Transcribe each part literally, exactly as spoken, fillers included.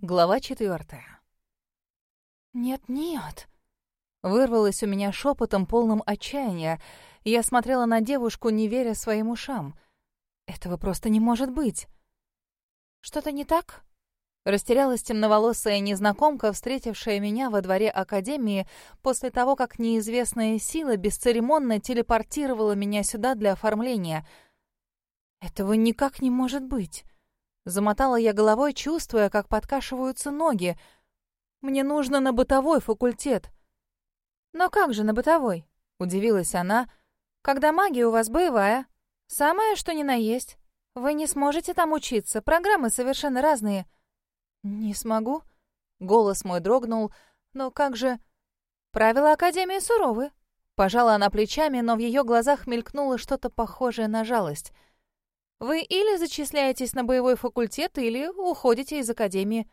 Глава четвертая. «Нет-нет», — вырвалось у меня шепотом, полным отчаяния. Я смотрела на девушку, не веря своим ушам. «Этого просто не может быть». «Что-то не так?» Растерялась темноволосая незнакомка, встретившая меня во дворе академии после того, как неизвестная сила бесцеремонно телепортировала меня сюда для оформления. «Этого никак не может быть». Замотала я головой, чувствуя, как подкашиваются ноги. «Мне нужно на бытовой факультет». «Но как же на бытовой?» — удивилась она. «Когда магия у вас боевая. Самое, что ни на есть. Вы не сможете там учиться, программы совершенно разные». «Не смогу?» — голос мой дрогнул. «Но как же...» «Правила Академии суровы». Пожала она плечами, но в ее глазах мелькнуло что-то похожее на жалость. «Вы или зачисляетесь на боевой факультет, или уходите из Академии».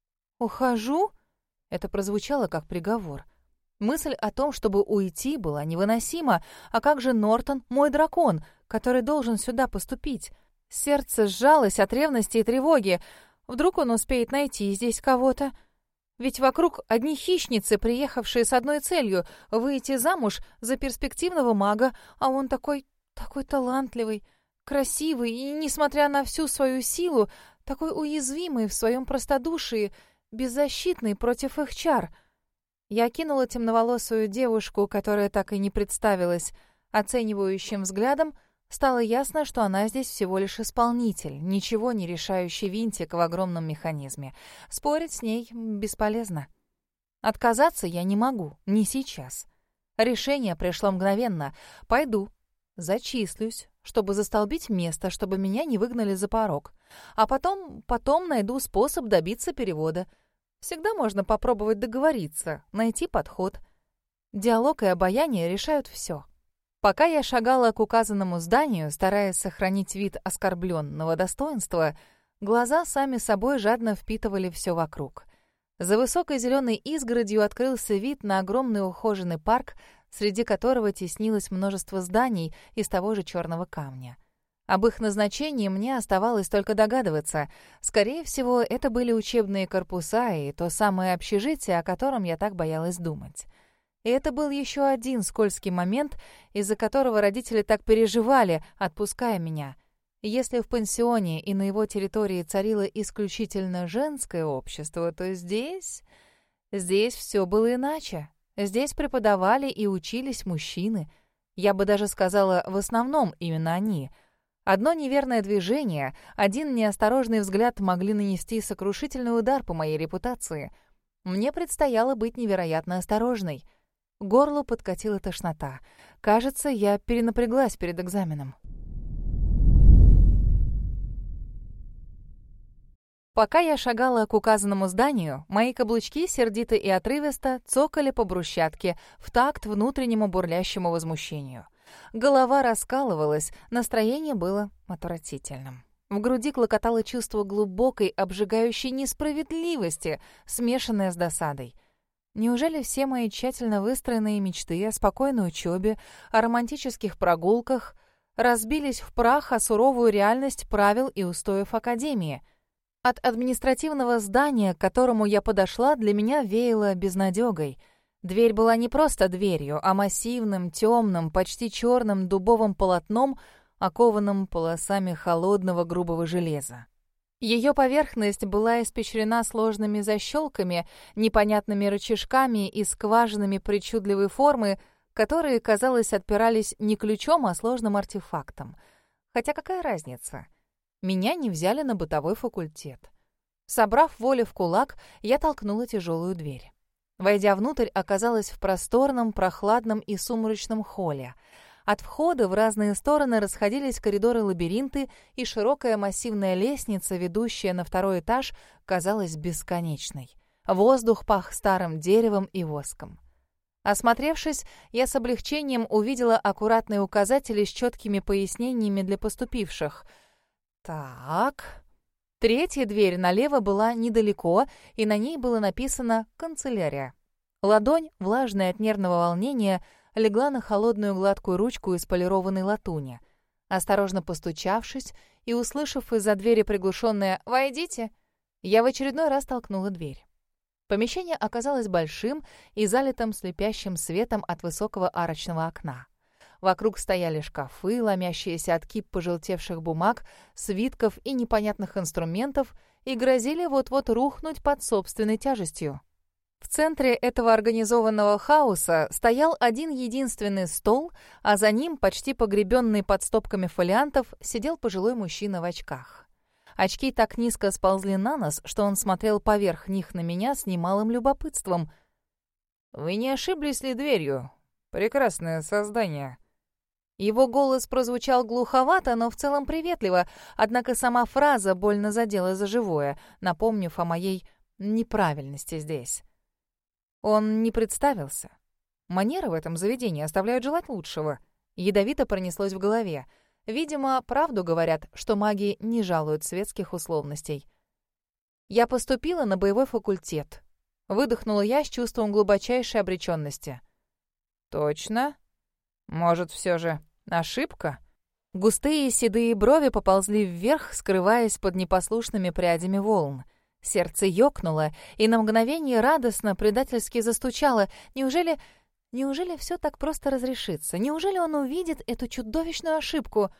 «Ухожу?» Это прозвучало как приговор. Мысль о том, чтобы уйти, была невыносима. А как же Нортон, мой дракон, который должен сюда поступить? Сердце сжалось от ревности и тревоги. Вдруг он успеет найти здесь кого-то? Ведь вокруг одни хищницы, приехавшие с одной целью — выйти замуж за перспективного мага, а он такой, такой талантливый, красивый и, несмотря на всю свою силу, такой уязвимый в своем простодушии, беззащитный против их чар. Я кинула темноволосую девушку, которая так и не представилась, оценивающим взглядом. Стало ясно, что она здесь всего лишь исполнитель, ничего не решающий винтик в огромном механизме. Спорить с ней бесполезно. Отказаться я не могу, не сейчас. Решение пришло мгновенно. Пойду, зачислюсь, чтобы застолбить место, чтобы меня не выгнали за порог. А потом, потом найду способ добиться перевода. Всегда можно попробовать договориться, найти подход. Диалог и обаяние решают все. Пока я шагала к указанному зданию, стараясь сохранить вид оскорбленного достоинства, глаза сами собой жадно впитывали все вокруг. За высокой зеленой изгородью открылся вид на огромный ухоженный парк, среди которого теснилось множество зданий из того же черного камня. Об их назначении мне оставалось только догадываться. Скорее всего, это были учебные корпуса и то самое общежитие, о котором я так боялась думать. И это был еще один скользкий момент, из-за которого родители так переживали, отпуская меня. Если в пансионе и на его территории царило исключительно женское общество, то здесь... Здесь все было иначе. Здесь преподавали и учились мужчины. Я бы даже сказала, в основном именно они. Одно неверное движение, один неосторожный взгляд могли нанести сокрушительный удар по моей репутации. Мне предстояло быть невероятно осторожной. К горлу подкатила тошнота. Кажется, я перенапряглась перед экзаменом. Пока я шагала к указанному зданию, мои каблучки сердито и отрывисто цокали по брусчатке в такт внутреннему бурлящему возмущению. Голова раскалывалась, настроение было отвратительным. В груди клокотало чувство глубокой, обжигающей несправедливости, смешанное с досадой. Неужели все мои тщательно выстроенные мечты о спокойной учебе, о романтических прогулках разбились в прах о суровую реальность правил и устоев Академии? От административного здания, к которому я подошла, для меня веяло безнадёгой. Дверь была не просто дверью, а массивным, темным, почти черным дубовым полотном, окованным полосами холодного грубого железа. Ее поверхность была испещрена сложными защелками, непонятными рычажками и скважинами причудливой формы, которые, казалось, отпирались не ключом, а сложным артефактом. Хотя какая разница? Меня не взяли на бытовой факультет. Собрав волю в кулак, я толкнула тяжелую дверь. Войдя внутрь, оказалась в просторном, прохладном и сумрачном холле. От входа в разные стороны расходились коридоры-лабиринты, и широкая массивная лестница, ведущая на второй этаж, казалась бесконечной. Воздух пах старым деревом и воском. Осмотревшись, я с облегчением увидела аккуратные указатели с четкими пояснениями для поступивших. Так... Третья дверь налево была недалеко, и на ней было написано «Канцелярия». Ладонь, влажная от нервного волнения, легла на холодную гладкую ручку из полированной латуни. Осторожно постучавшись и услышав из-за двери приглушенное «Войдите», Я в очередной раз толкнула дверь. Помещение оказалось большим и залитым слепящим светом от высокого арочного окна. Вокруг стояли шкафы, ломящиеся от кип пожелтевших бумаг, свитков и непонятных инструментов, и грозили вот-вот рухнуть под собственной тяжестью. В центре этого организованного хаоса стоял один единственный стол, а за ним, почти погребенный под стопками фолиантов, сидел пожилой мужчина в очках. Очки так низко сползли на нос, что он смотрел поверх них на меня с немалым любопытством. «Вы не ошиблись ли дверью? Прекрасное создание». Его голос прозвучал глуховато, но в целом приветливо, однако сама фраза больно задела за живое, напомнив о моей неправильности здесь. Он не представился. Манеры в этом заведении оставляют желать лучшего. Ядовито пронеслось в голове. Видимо, правду говорят, что маги не жалуют светских условностей. Я поступила на боевой факультет. Выдохнула я с чувством глубочайшей обреченности. «Точно? Может, все же ошибка?» Густые седые брови поползли вверх, скрываясь под непослушными прядями волн. Сердце ёкнуло, и на мгновение радостно, предательски застучало. Неужели... Неужели все так просто разрешится? Неужели он увидит эту чудовищную ошибку?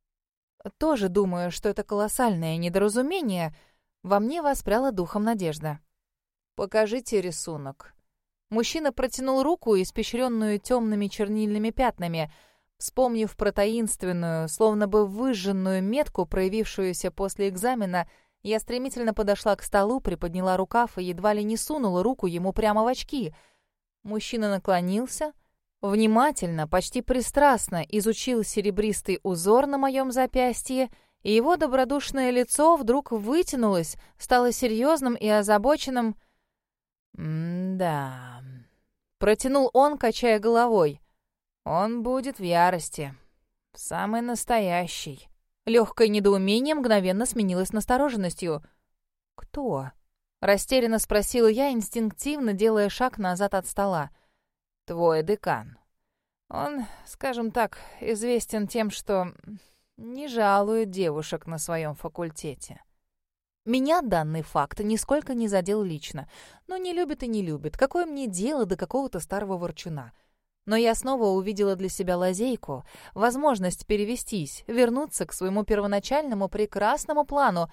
Тоже думаю, что это колоссальное недоразумение. Во мне воспряла духом надежда. «Покажите рисунок». Мужчина протянул руку, испещренную темными чернильными пятнами. Вспомнив про таинственную, словно бы выжженную метку, проявившуюся после экзамена, я стремительно подошла к столу, приподняла рукав и едва ли не сунула руку ему прямо в очки. Мужчина наклонился, внимательно, почти пристрастно изучил серебристый узор на моем запястье, и его добродушное лицо вдруг вытянулось, стало серьезным и озабоченным. «М-да...» — протянул он, качая головой. «Он будет в ярости. Самый настоящий». Легкое недоумение мгновенно сменилось настороженностью. «Кто?» — растерянно спросила я, инстинктивно делая шаг назад от стола. «Твой декан. Он, скажем так, известен тем, что не жалует девушек на своем факультете». Меня данный факт нисколько не задел лично. Ну, не любит и не любит. Какое мне дело до какого-то старого ворчуна? Но я снова увидела для себя лазейку, возможность перевестись, вернуться к своему первоначальному прекрасному плану.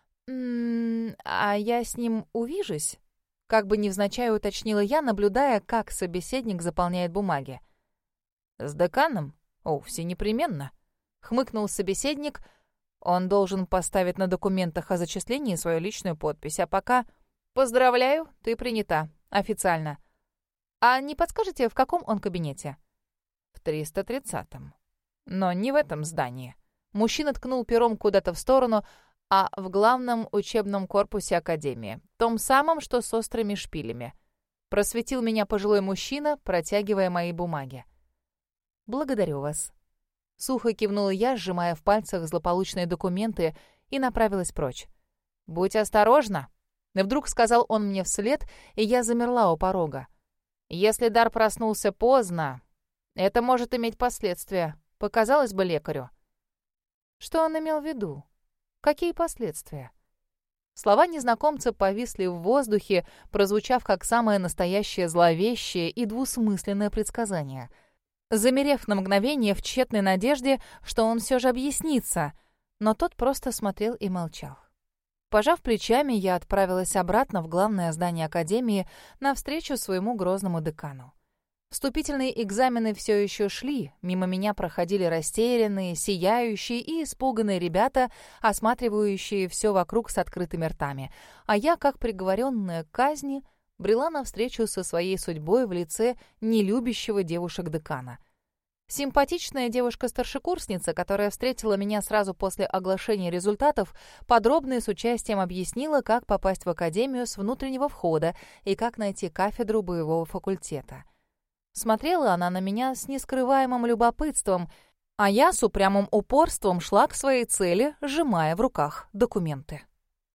«М-м, а я с ним увижусь?» Как бы невзначай уточнила я, наблюдая, как собеседник заполняет бумаги. «С деканом? О, все непременно», — хмыкнул собеседник. «Он должен поставить на документах о зачислении свою личную подпись, а пока...» «Поздравляю, ты принята. Официально. А не подскажете, в каком он кабинете?» «В триста тридцатом. Но не в этом здании». Мужчина ткнул пером куда-то в сторону, а в главном учебном корпусе Академии, том самом, что с острыми шпилями. Просветил меня пожилой мужчина, протягивая мои бумаги. «Благодарю вас». Сухо кивнула я, сжимая в пальцах злополучные документы, и направилась прочь. «Будь осторожна!» — вдруг сказал он мне вслед, и я замерла у порога. «Если дар проснулся поздно, это может иметь последствия. Показалось бы лекарю». Что он имел в виду? Какие последствия? Слова незнакомца повисли в воздухе, прозвучав как самое настоящее зловещее и двусмысленное предсказание. Замерев на мгновение в тщетной надежде, что он все же объяснится, но тот просто смотрел и молчал. Пожав плечами, я отправилась обратно в главное здание Академии навстречу своему грозному декану. Вступительные экзамены все еще шли, мимо меня проходили растерянные, сияющие и испуганные ребята, осматривающие все вокруг с открытыми ртами, а я, как приговоренная к казни, брела навстречу со своей судьбой в лице нелюбящего девушек декана. Симпатичная девушка-старшекурсница, которая встретила меня сразу после оглашения результатов, подробно и с участием объяснила, как попасть в академию с внутреннего входа и как найти кафедру боевого факультета. Смотрела она на меня с нескрываемым любопытством, а я с упрямым упорством шла к своей цели, сжимая в руках документы.